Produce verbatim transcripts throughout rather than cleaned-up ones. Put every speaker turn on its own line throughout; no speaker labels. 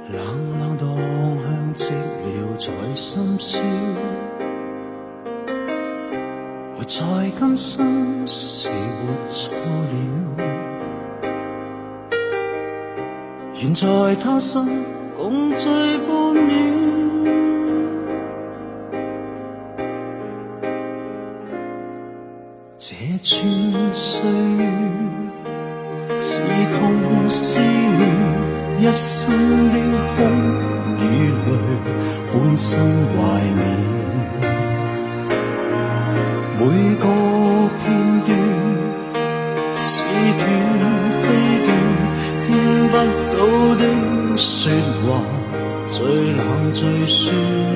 冷冷當香積了在深宵，會在今生是活錯了，願在他生共聚半秒。這串歲月是痛是亂，一生的空與淚，半生懷緬。每個片段似斷非斷，聽不到的說話，最冷最酸。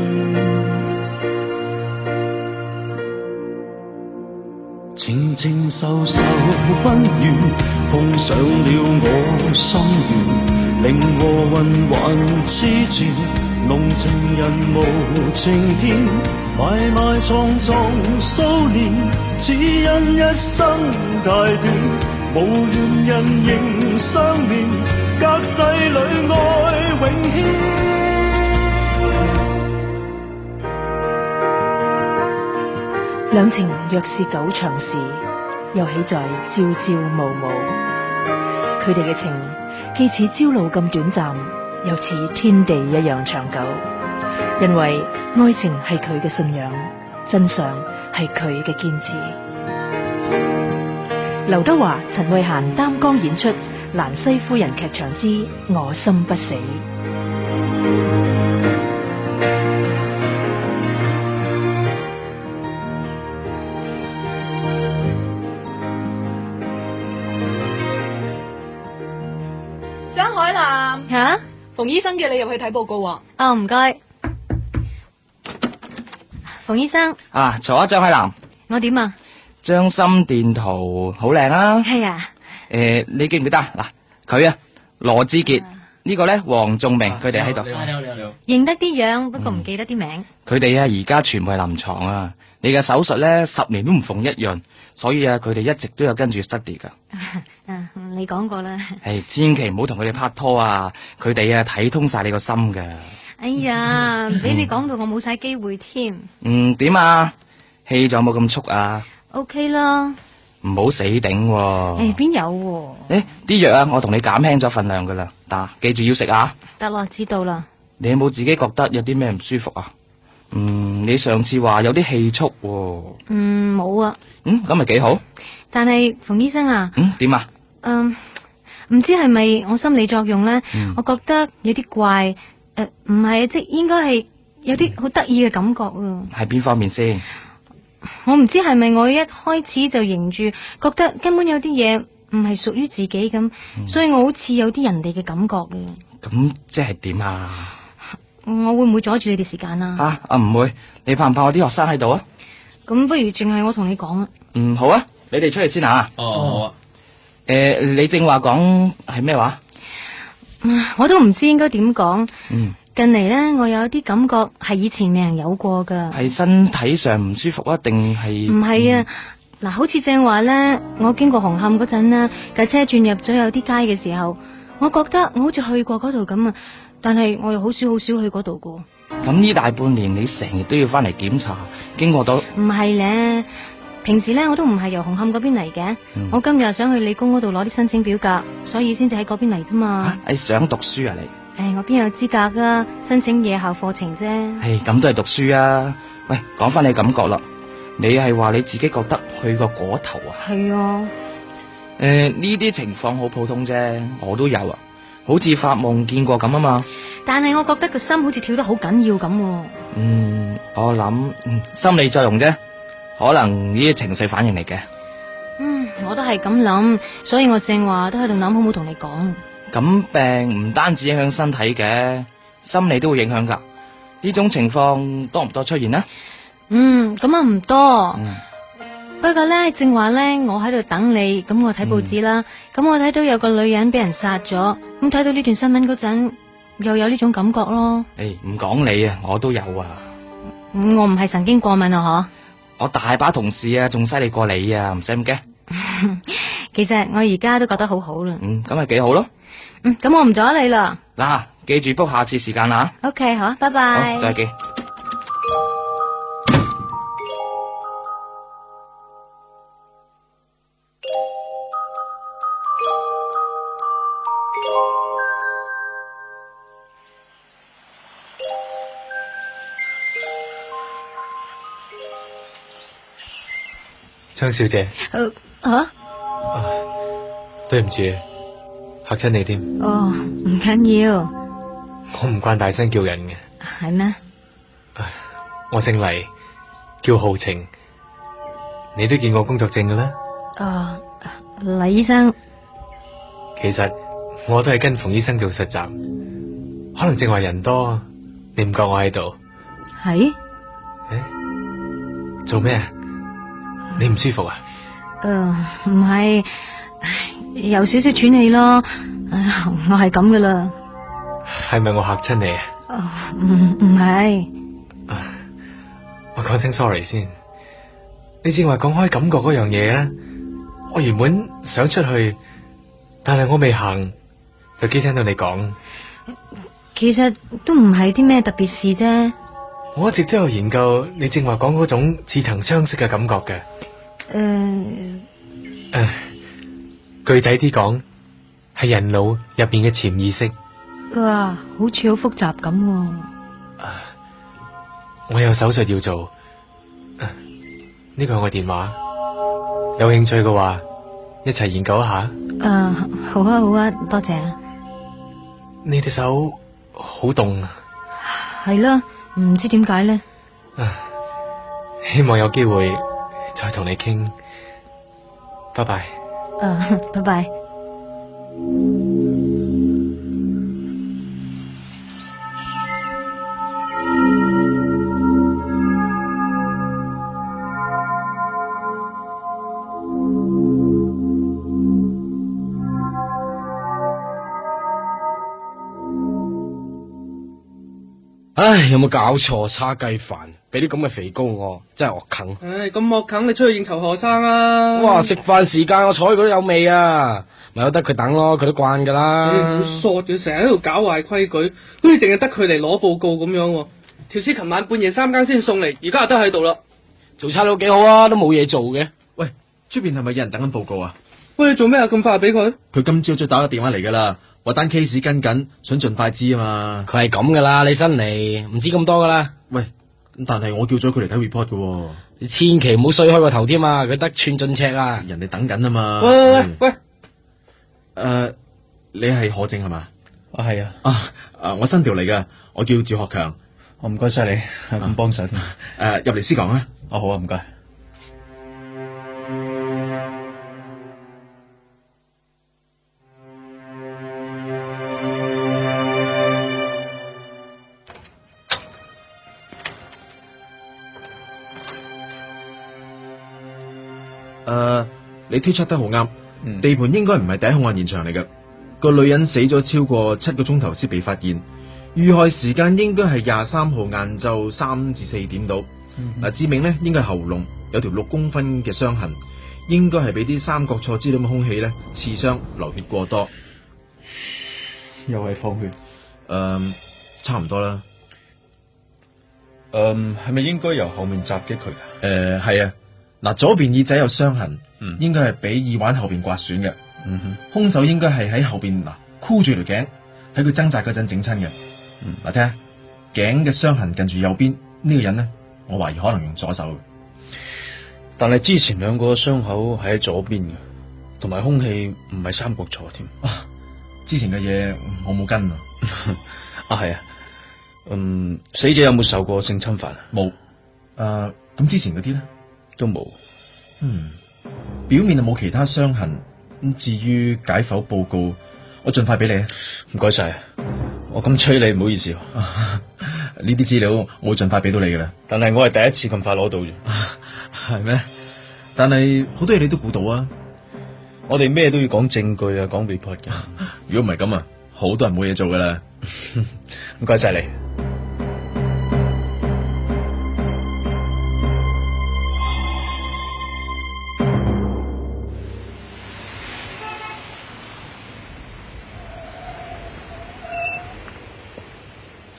情情受受溫暖，碰上了我心願，令和魂還痴纏，濃情人無情天，埋埋藏藏數年，只因一生太短，無緣人仍相連，隔世裏愛永牽。
兩情若是久長時，又豈在朝朝暮暮。佢哋嘅情既似朝露咁短暫，又似天地一樣長久。因為愛情係佢嘅信仰，真相係佢嘅堅持。劉德華、陳慧嫻擔綱演出《蘭西夫人劇場之我心不死》。
吓，馮醫生叫你入去睇報告喎。
哦，唔該，馮醫生。
啊，坐啊，張海南。
我點啊？
張心電圖好靚啊。
係啊。
誒，你記唔記得嗱？佢啊，羅志傑呢個咧，黃仲明，佢哋喺度。
你好，你好，你好。
認得啲樣，不過唔記得啲名。
佢哋啊，而家全部係臨床啊。你嘅手術咧，十年都唔縫一樣，所以啊，佢哋一直都有跟住 study 噶。
啊，你講過啦。
係，千祈唔好同佢哋拍拖啊！佢哋啊睇通晒你個心噶。
哎呀，俾你講到我冇晒機會添。
嗯，點啊？氣仲有冇咁速啊
？OK 啦。
唔好死頂喎。
誒，邊有？
誒，啲藥啊，我同你減輕咗份量噶啦，嗱，記住要食啊。
得啦，知道啦。
你有冇自己覺得有啲咩唔舒服啊？嗯，你上次話有啲氣促喎。
嗯，冇啊。
嗯，咁咪幾好。
但係馮醫生啊。
嗯，點啊？
嗯，唔知係咪我心理作用咧？
嗯、
我覺得有啲怪，誒，唔係，即係應該係有啲好得意嘅感覺啊。
係邊方面先？
我唔知係咪我一開始就認住，覺得根本有啲嘢唔係屬於自己咁，嗯、所以我好似有啲人哋嘅感覺嘅。
咁即係點啊？
我會唔會阻住你哋時間啊？
啊啊，唔會。你怕唔怕我啲學生喺度啊？
咁不如淨係我同你講啊。
嗯，好啊，你哋出去先啊。
哦，好啊。
誒、呃，你正話講係咩話？
我都唔知應該點講。
嗯。
近嚟呢，我有啲感覺係以前未人有過噶。
係身體上唔舒服啊，定係？唔
係啊，嗱、嗯，好似正話呢，我經過紅磡嗰陣呢，架車轉入咗有啲街嘅時候，我覺得我好似去過嗰度咁啊，但係我又好少好少去嗰度噶。
咁呢大半年你成日都要翻嚟檢查，經過到？唔
係咧，平時咧我都唔係由紅磡嗰邊嚟嘅，嗯、我今日想去理工嗰度攞啲申請表格，所以先至喺嗰邊嚟啫嘛。
啊，你想讀書啊你？
誒，我邊有資格啊？申請夜校課程啫。
係咁都係讀書啊！喂，講翻你感覺啦，你係話你自己覺得去過嗰頭啊？
係啊。
誒，呢啲情況好普通啫，我都有啊，好似發夢見過咁啊嘛。
但係我覺得個心好似跳得好緊要咁、啊。
嗯，我諗、嗯、心理作用啫，可能呢啲情緒反應嚟嘅。
嗯，我都係咁諗，所以我正話都喺度諗，好唔好同你講？
咁病唔單止影響身體嘅，心理都會影響噶。呢種情況多唔多出現呢？
嗯，咁啊唔多。
嗯、
不過咧，正話咧，我喺度等你，咁我睇報紙啦。咁、嗯、我睇到有個女人俾人殺咗，咁睇到呢段新聞嗰陣，又有呢種感覺咯。
誒，唔講你啊，我都有啊。
嗯、我唔係神經過敏啊，
嗬。我大把同事啊，仲犀利過你啊，唔使咁驚。
其實我而家都覺得好好啦。
嗯，咁咪幾好咯。
嗯，咁我唔阻你啦。
嗱， 記住 book 下次時間啦。
OK， 好，拜拜。
好，再見。
張小姐，
呃啊，
對唔住，嚇親你添。
哦，唔緊要，
我唔慣大聲叫人嘅。
係咩？
我姓黎，叫浩晴。你都見過工作證嘅啦。
啊，黎醫生。
其實我都係跟馮醫生做實習，可能正話人多，你唔覺我喺度。
係？
做咩啊？你唔舒服啊？
誒、呃，唔係，有少少喘氣咯。唉，我係咁噶啦。
係咪我嚇親你啊？
唔唔係。
我講聲 sorry 先。你正話講開感覺嗰樣嘢咧，我原本想出去，但係我未行，就驚聽到你講。
其實都唔係啲咩特別事啫。
我一直都有研究你正話講嗰種似曾相識嘅感覺嘅。
誒、
呃，具體啲講，係人腦入邊嘅潛意識。
哇，好似好複雜咁喎。
我有手術要做，呢個係我電話，有興趣嘅話，一齊研究一下。
誒、呃，好啊好啊，多謝啊。
你隻手好凍啊。
係啦，唔知點解咧。
希望有機會再同你傾。拜拜。
誒，拜拜。
唉，有冇搞錯？叉雞飯俾啲咁嘅肥膏我，真係惡啃。
唉，咁惡啃，你出去應酬學生啊！
哇，食飯時間我坐喺嗰度有味啊，咪由得佢等咯，佢都慣噶啦。
你唔好索嘅，成日喺度搞壞規矩，好似淨係得佢嚟攞報告咁樣喎。條屍琴晚半夜三更先送嚟，而家又得喺度啦。
做差佬幾好啊，都冇嘢做嘅。
喂，出邊係咪有人等緊報告啊？
喂，你做咩啊？咁快俾佢？
佢今朝早打個電話嚟噶啦，話單 case 跟緊，想盡快知啊嘛。
佢係咁噶啦，你新嚟唔知咁多噶啦。
喂，但係我叫咗佢嚟睇 report 噶。
你千祈唔好衰開個頭添啊！佢得寸進尺啊！
人哋等緊啊嘛。
喂喂喂喂，
誒，你係何正係嘛？
啊係啊。
啊啊，我新調嚟噶，我叫趙學強。
我唔該晒你，咁幫手添。
誒，入嚟先講啊。
哦，好啊，唔該。
誒、uh, 你推測得好啱，
嗯、
地盤應該唔係第一凶案現場嚟嘅。個女人死咗超過七個鐘頭先被發現，遇害時間應該係廿三號晏晝三至四點到。嗱、嗯，致命呢應該係喉嚨有條六公分嘅傷痕，應該係俾啲三角錯之類嘅空氣呢刺傷，流血過多。
又係放血？
誒，uh, 差唔多啦。
誒，係咪應該由後面襲擊佢噶？
誒，係啊。嗱，左邊耳仔有傷痕，
嗯、
應該係俾耳環後邊刮損嘅。
嗯哼，
兇手應該係喺後邊嗱箍住條頸，喺佢掙扎嗰陣整親嘅。嗱、嗯，睇下頸嘅傷痕近住右邊，呢、這個人呢，我懷疑可能用左手嘅。
但係之前兩個傷口係喺左邊嘅，同埋空氣唔係三角錯添。
啊，之前嘅嘢我冇跟啊。
啊係啊，嗯，死者有冇受過性侵犯啊？
冇。誒、呃，咁之前嗰啲咧？
都冇。
嗯，表面就冇其他傷痕。咁至於解剖報告，我盡快俾你啊。
唔該晒，我咁催你，唔好意思。
呢啲資料我會盡快俾到你噶啦。
但係我係第一次咁快攞到啫。
係咩？但係好多嘢你都估到啊。
我哋咩都要講證據啊，講 report 嘅。
如果唔係咁啊，好多人冇嘢做噶啦。
唔該晒你。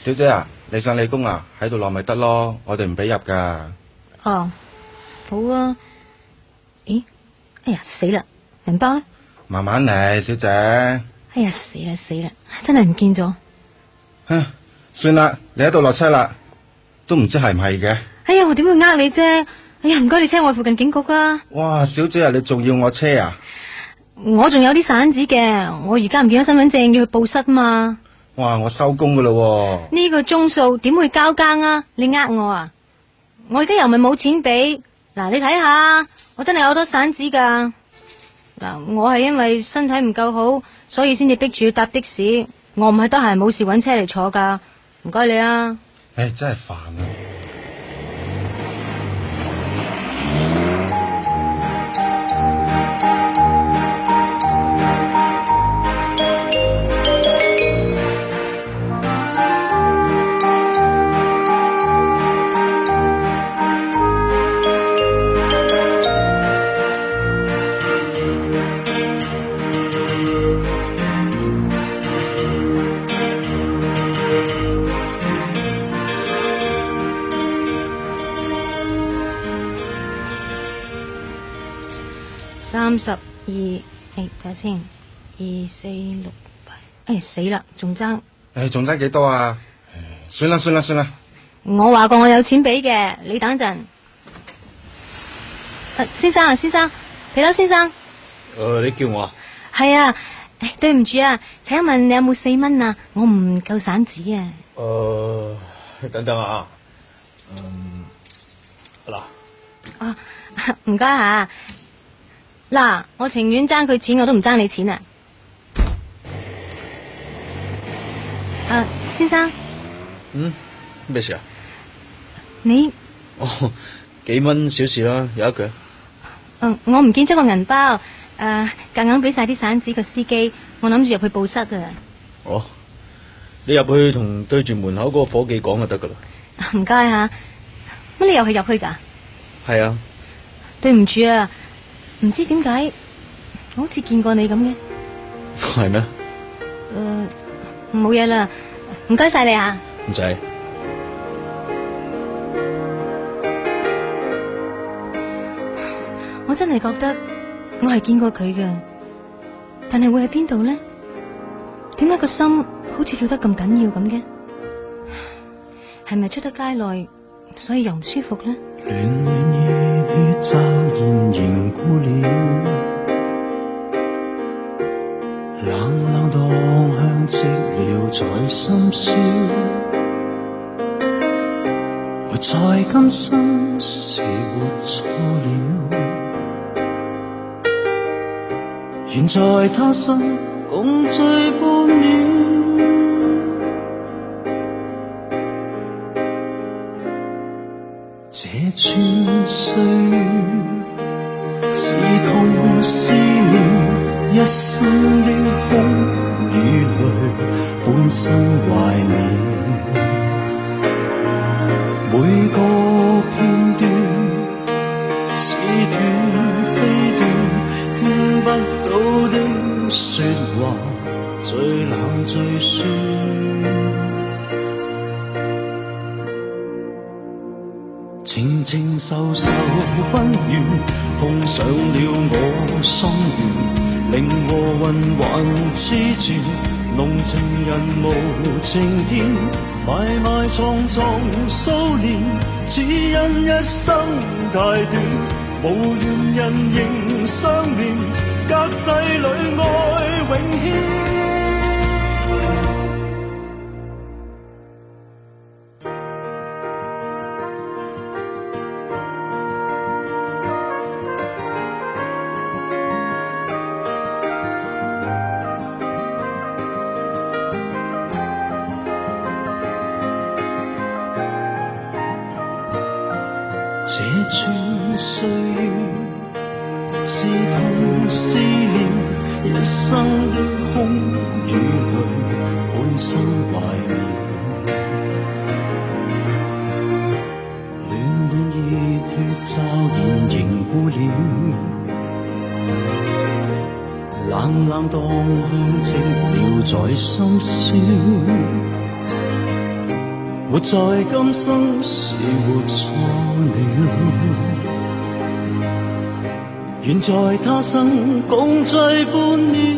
小姐啊，你上理工啊？喺度落咪得咯，我哋唔俾入噶。
哦，好啊。咦？哎呀，死啦！銀包呢？
慢慢嚟，小姐。
哎呀，死啦死啦，真係唔見咗。
唉，算啦，你喺度落車啦，都唔知係唔係嘅。
哎呀，我點會呃你啫？哎呀，唔該你車我附近警局啊！
哇，小姐啊，你仲要我車啊？
我仲有啲散紙嘅，我而家唔見咗身份證，要去報失嘛。
哇，我收工噶啦喎。
呢個鐘數點會交更啊？你呃我啊？我而家又咪冇錢俾。嗱，你睇下，我真係有好多散紙噶。嗱，我係因為身體唔夠好，所以先至逼住要搭的士。我唔係得閒冇事搵車嚟坐噶。唔該你啊。
唉，真係煩啊！
三十二，誒，睇下先，二四六八，誒死啦，仲爭。
誒，仲爭幾多啊？算啦算啦算啦。
我話過我有錢俾嘅，你等陣。誒，先生啊，先生，皮褸先生。
誒，你叫我啊？
係啊，誒，對唔住啊，請問你有冇四蚊啊？我唔夠散紙啊。
誒，等等啊，嗯，嗱。
啊，唔該吓。嗱，我情願爭佢錢，我都唔爭你錢啊！啊，先生。
嗯，咩事啊？
你
哦，幾蚊小事啦，有一句。
嗯，我唔見咗個銀包，誒，夾硬俾晒啲散紙個司機，我諗住入去報失啊。
哦，你入去同對住門口嗰個伙計講就得噶啦。
唔該吓，乜你又係入去噶？
係啊。
對唔住啊。唔知點解，我好似見過你咁嘅。
係咩？
誒，冇嘢啦，唔該晒你啊。
唔使。
我真係覺得我係見過佢嘅，但係會喺邊度呢？點解個心好似跳得咁緊要咁嘅？係咪出得街內，所以又唔舒服呢？
亂亂熱血驟然凝固了，冷冷蕩向寂寥在深宵，活在今生是活錯了，願在他生共聚半秒。這串歲月是痛思念，一生的空與淚，半生懷念。每個片段似斷非斷，聽不到的說話，最冷最酸。靜靜受受溫暖，碰上了我心願，令和魂還痴纏，濃情人無情天，埋埋藏藏數年，只因一生太短，無緣人仍相戀，隔世裏愛永牽。這串歲月刺痛思念，一生的空與淚，半生懷念。暖暖熱血驟然凝固了，冷冷蕩向寂寥在深宵。 活在今生是活錯了，願在他生共濟半秒。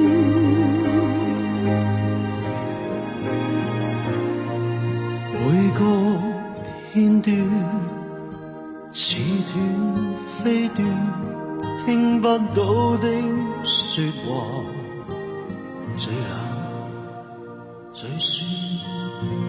每個片段似斷非斷，聽不到的說話，最冷最酸。